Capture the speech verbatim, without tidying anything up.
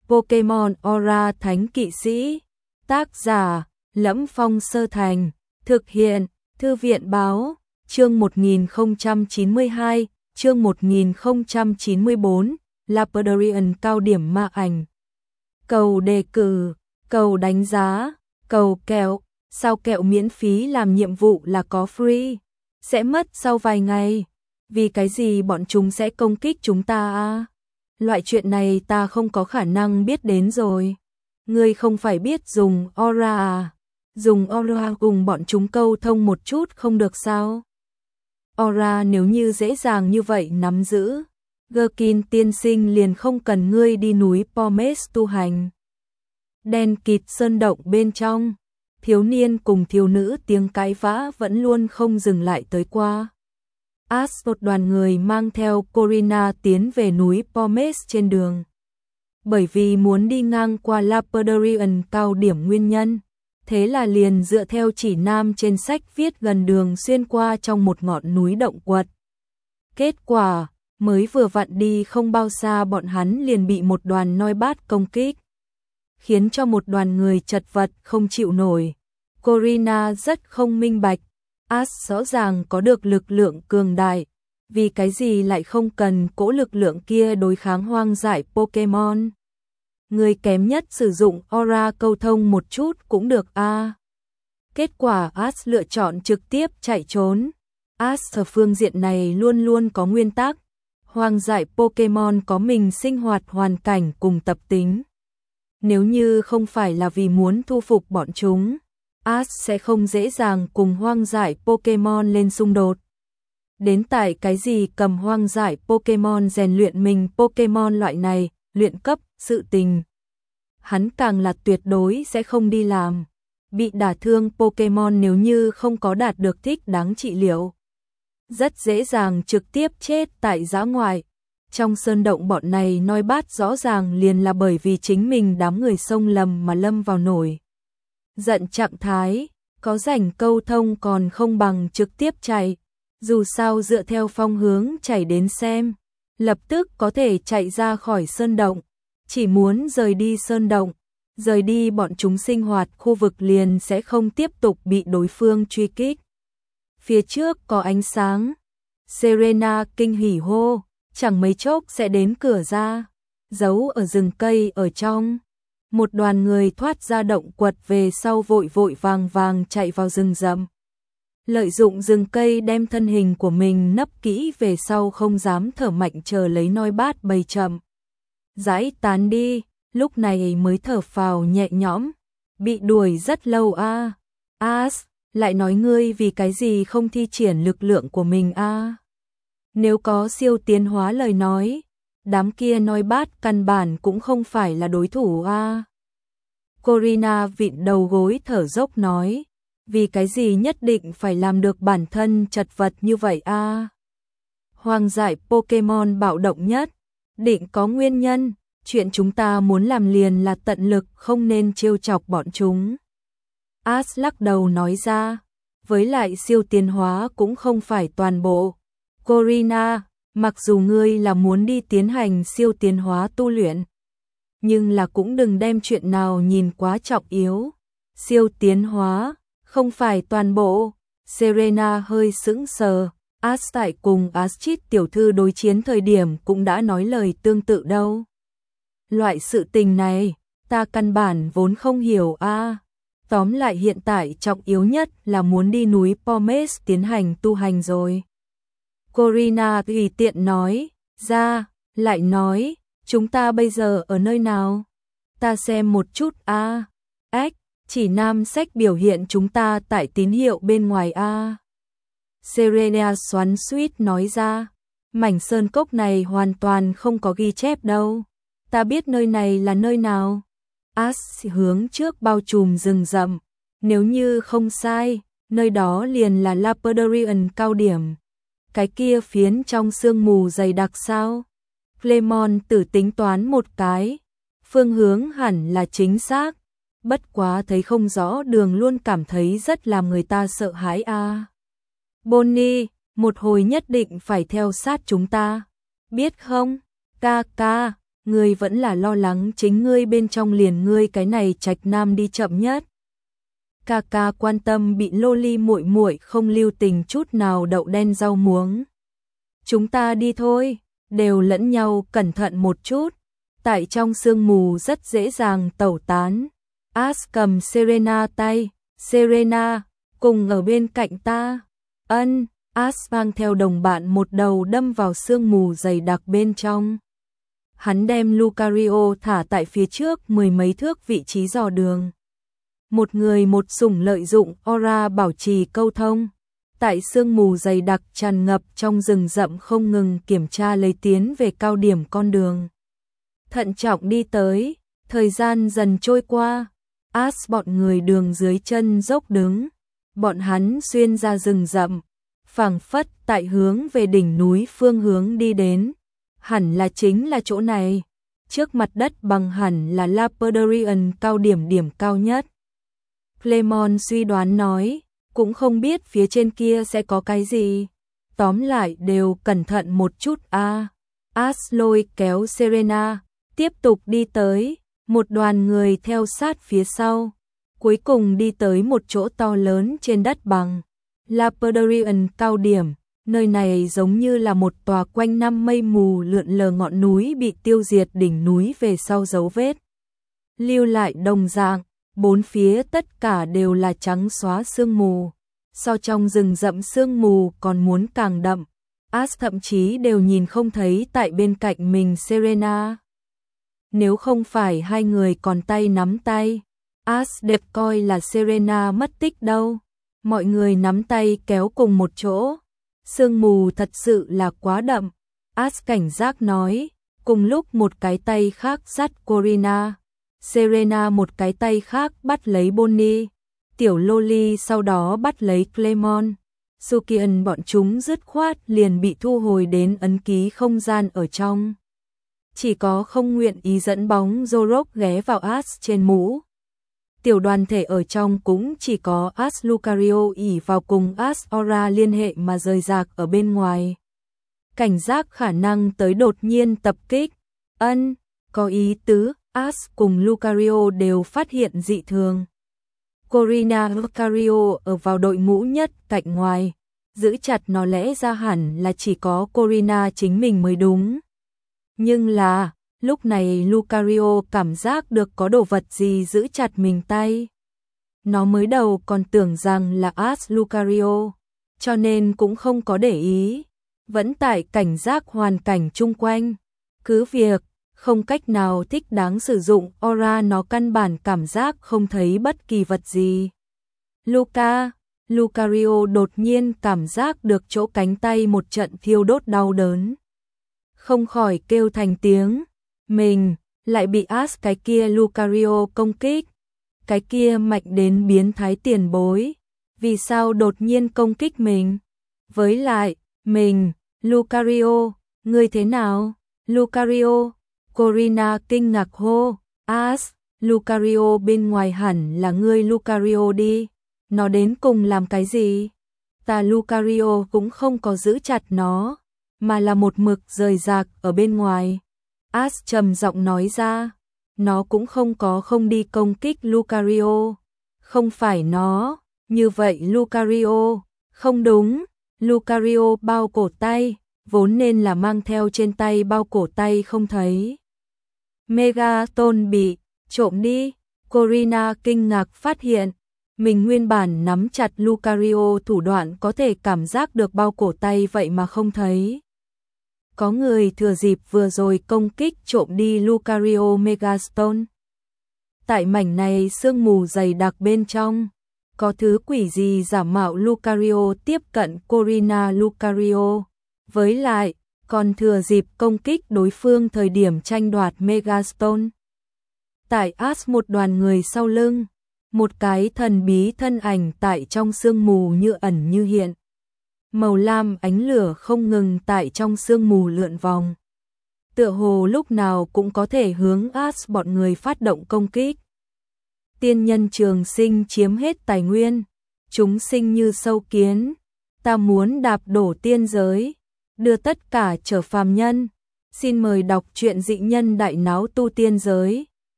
Pokemon Aura Thánh Kỵ Sĩ. Tác giả: Lẫm Phong Sơ Thành. Thực hiện: Thư viện báo. Chương một nghìn không trăm chín mươi hai, chương một nghìn không trăm chín mươi bốn, Lapidarian cao điểm ma ảnh. Cầu đề cử, cầu đánh giá, cầu kẹo, sao kẹo miễn phí làm nhiệm vụ là có free, sẽ mất sau vài ngày. Vì cái gì bọn chúng sẽ công kích chúng ta à? Loại chuyện này ta không có khả năng biết đến rồi. Ngươi không phải biết dùng Aura à? Dùng Aura cùng bọn chúng câu thông một chút không được sao? Aura nếu như dễ dàng như vậy nắm giữ, Gherkin tiên sinh liền không cần ngươi đi núi Pomes tu hành. Đen kịt sơn động bên trong, thiếu niên cùng thiếu nữ tiếng cãi vã vẫn luôn không dừng lại tới qua. Ash một đoàn người mang theo Corina tiến về núi Pomes trên đường. Bởi vì muốn đi ngang qua Lapidarian cao điểm nguyên nhân, thế là liền dựa theo chỉ nam trên sách viết gần đường xuyên qua trong một ngọn núi động quật. Kết quả, mới vừa vặn đi không bao xa bọn hắn liền bị một đoàn noi bát công kích, khiến cho một đoàn người chật vật không chịu nổi. Corina rất không minh bạch, Ash rõ ràng có được lực lượng cường đại, vì cái gì lại không cần cỗ lực lượng kia đối kháng hoang dại Pokemon. Người kém nhất sử dụng Aura câu thông một chút cũng được a. À. Kết quả Ash lựa chọn trực tiếp chạy trốn. Ash ở phương diện này luôn luôn có nguyên tắc, hoang dại Pokemon có mình sinh hoạt hoàn cảnh cùng tập tính. Nếu như không phải là vì muốn thu phục bọn chúng, Ash sẽ không dễ dàng cùng hoang dại Pokemon lên xung đột. Đến tại cái gì cầm hoang dại Pokemon rèn luyện mình Pokemon loại này, luyện cấp, sự tình, hắn càng là tuyệt đối sẽ không đi làm. Bị đả thương Pokemon nếu như không có đạt được thích đáng trị liệu, rất dễ dàng trực tiếp chết tại dã ngoại. Trong sơn động bọn này noi bát rõ ràng liền là bởi vì chính mình đám người xông lầm mà lâm vào nổi giận trạng thái, có rảnh câu thông còn không bằng trực tiếp chạy. Dù sao dựa theo phong hướng chạy đến xem, lập tức có thể chạy ra khỏi sơn động. Chỉ muốn rời đi sơn động, rời đi bọn chúng sinh hoạt khu vực liền sẽ không tiếp tục bị đối phương truy kích. Phía trước có ánh sáng, Serena kinh hỉ hô, chẳng mấy chốc sẽ đến cửa ra, giấu ở rừng cây ở trong. Một đoàn người thoát ra động quật về sau vội vội vàng vàng chạy vào rừng rậm. Lợi dụng rừng cây đem thân hình của mình nấp kỹ về sau không dám thở mạnh chờ lấy noi bát bầy chậm rãi tán đi, lúc này mới thở phào nhẹ nhõm. Bị đuổi rất lâu a. À. Ash, lại nói ngươi vì cái gì không thi triển lực lượng của mình a? À? Nếu có siêu tiến hóa lời nói, đám kia noi bát căn bản cũng không phải là đối thủ a. À? Corina vịn đầu gối thở dốc nói, vì cái gì nhất định phải làm được bản thân chật vật như vậy a? À? Hoang dại Pokemon bạo động nhất, định có nguyên nhân, chuyện chúng ta muốn làm liền là tận lực không nên trêu chọc bọn chúng. Ash lắc đầu nói ra, với lại siêu tiến hóa cũng không phải toàn bộ. Corina, mặc dù ngươi là muốn đi tiến hành siêu tiến hóa tu luyện, nhưng là cũng đừng đem chuyện nào nhìn quá trọng yếu. Siêu tiến hóa, không phải toàn bộ. Serena hơi sững sờ, Ash tại cùng Astrid tiểu thư đối chiến thời điểm cũng đã nói lời tương tự đâu. Loại sự tình này, ta căn bản vốn không hiểu a. À. Tóm lại hiện tại trọng yếu nhất là muốn đi núi Pomes tiến hành tu hành rồi. Corina tùy tiện nói, ra, lại nói, chúng ta bây giờ ở nơi nào? Ta xem một chút a. À. Ếch, chỉ nam sách biểu hiện chúng ta tại tín hiệu bên ngoài a. À. Serena xoắn xuýt nói ra, mảnh sơn cốc này hoàn toàn không có ghi chép đâu. Ta biết nơi này là nơi nào. Ash hướng trước bao trùm rừng rậm, nếu như không sai, nơi đó liền là Lapidarian cao điểm. Cái kia phiến trong sương mù dày đặc sao? Clemon tử tính toán một cái, phương hướng hẳn là chính xác, bất quá thấy không rõ đường luôn cảm thấy rất làm người ta sợ hãi a. À. Bonnie, một hồi nhất định phải theo sát chúng ta, biết không? Ca ca, ngươi vẫn là lo lắng chính ngươi bên trong liền ngươi cái này trạch nam đi chậm nhất. Ca ca quan tâm bị loli muội muội không lưu tình chút nào đậu đen rau muống. Chúng ta đi thôi, đều lẫn nhau cẩn thận một chút. Tại trong sương mù rất dễ dàng tẩu tán. Ash cầm Serena tay, Serena, cùng ở bên cạnh ta. Ân, Ash mang theo đồng bạn một đầu đâm vào sương mù dày đặc bên trong. Hắn đem Lucario thả tại phía trước mười mấy thước vị trí dò đường. Một người một sủng lợi dụng aura bảo trì câu thông. Tại sương mù dày đặc tràn ngập trong rừng rậm không ngừng kiểm tra lấy tiến về cao điểm con đường. Thận trọng đi tới, thời gian dần trôi qua, Ash bọn người đường dưới chân dốc đứng, bọn hắn xuyên ra rừng rậm, phảng phất tại hướng về đỉnh núi phương hướng đi đến, hẳn là chính là chỗ này, trước mặt đất bằng hẳn là Lapidarian cao điểm điểm cao nhất. Clemon suy đoán nói, cũng không biết phía trên kia sẽ có cái gì, tóm lại đều cẩn thận một chút a. À. Ash lôi kéo Serena, tiếp tục đi tới, một đoàn người theo sát phía sau, cuối cùng đi tới một chỗ to lớn trên đất bằng. Lapidarian cao điểm, nơi này giống như là một tòa quanh năm mây mù lượn lờ ngọn núi bị tiêu diệt đỉnh núi về sau dấu vết. Lưu lại đồng dạng, bốn phía tất cả đều là trắng xóa sương mù, so trong rừng rậm sương mù còn muốn càng đậm. Ash thậm chí đều nhìn không thấy tại bên cạnh mình Serena. Nếu không phải hai người còn tay nắm tay, Ash đẹp coi là Serena mất tích đâu. Mọi người nắm tay kéo cùng một chỗ. Sương mù thật sự là quá đậm. Ash cảnh giác nói, cùng lúc một cái tay khác dắt Corina. Serena một cái tay khác bắt lấy Bonnie. Tiểu Loli sau đó bắt lấy Clemon. Sukian bọn chúng dứt khoát liền bị thu hồi đến ấn ký không gian ở trong. Chỉ có không nguyện ý dẫn bóng Zorok ghé vào Ash trên mũ. Tiểu đoàn thể ở trong cũng chỉ có Ash Lucario ỉ vào cùng Ash Aura liên hệ mà rời rạc ở bên ngoài. Cảnh giác khả năng tới đột nhiên tập kích. Ân, có ý tứ, Ash cùng Lucario đều phát hiện dị thường. Corina Lucario ở vào đội ngũ nhất cạnh ngoài, giữ chặt nó lẽ ra hẳn là chỉ có Corina chính mình mới đúng. Nhưng là, lúc này Lucario cảm giác được có đồ vật gì giữ chặt mình tay. Nó mới đầu còn tưởng rằng là Ash Lucario, cho nên cũng không có để ý, vẫn tại cảnh giác hoàn cảnh chung quanh. Cứ việc, không cách nào thích đáng sử dụng aura nó căn bản cảm giác không thấy bất kỳ vật gì. Luca, Lucario đột nhiên cảm giác được chỗ cánh tay một trận thiêu đốt đau đớn. Không khỏi kêu thành tiếng, mình lại bị Ash cái kia Lucario công kích. Cái kia mạnh đến biến thái tiền bối, vì sao đột nhiên công kích mình? Với lại, mình, Lucario, ngươi thế nào? Lucario, Corina kinh ngạc hô, Ash, Lucario bên ngoài hẳn là ngươi Lucario đi, nó đến cùng làm cái gì? Ta Lucario cũng không có giữ chặt nó, mà là một mực rời rạc ở bên ngoài. Ash trầm giọng nói ra, nó cũng không có không đi công kích Lucario. Không phải nó, như vậy Lucario, không đúng, Lucario bao cổ tay, vốn nên là mang theo trên tay bao cổ tay không thấy. Megaton bị trộm đi, Corina kinh ngạc phát hiện, mình nguyên bản nắm chặt Lucario thủ đoạn có thể cảm giác được bao cổ tay vậy mà không thấy. Có người thừa dịp vừa rồi công kích trộm đi Lucario Megastone. Tại mảnh này sương mù dày đặc bên trong, có thứ quỷ gì giả mạo Lucario tiếp cận Corina Lucario. Với lại, còn thừa dịp công kích đối phương thời điểm tranh đoạt Megastone. Tại Ash một đoàn người sau lưng, một cái thần bí thân ảnh tại trong sương mù như ẩn như hiện. Màu lam ánh lửa không ngừng tại trong sương mù lượn vòng. Tựa hồ lúc nào cũng có thể hướng Ash bọn người phát động công kích. Tiên nhân trường sinh chiếm hết tài nguyên, chúng sinh như sâu kiến, ta muốn đạp đổ tiên giới, đưa tất cả trở phàm nhân, Xin mời đọc truyện Dị nhân đại náo tu tiên giới.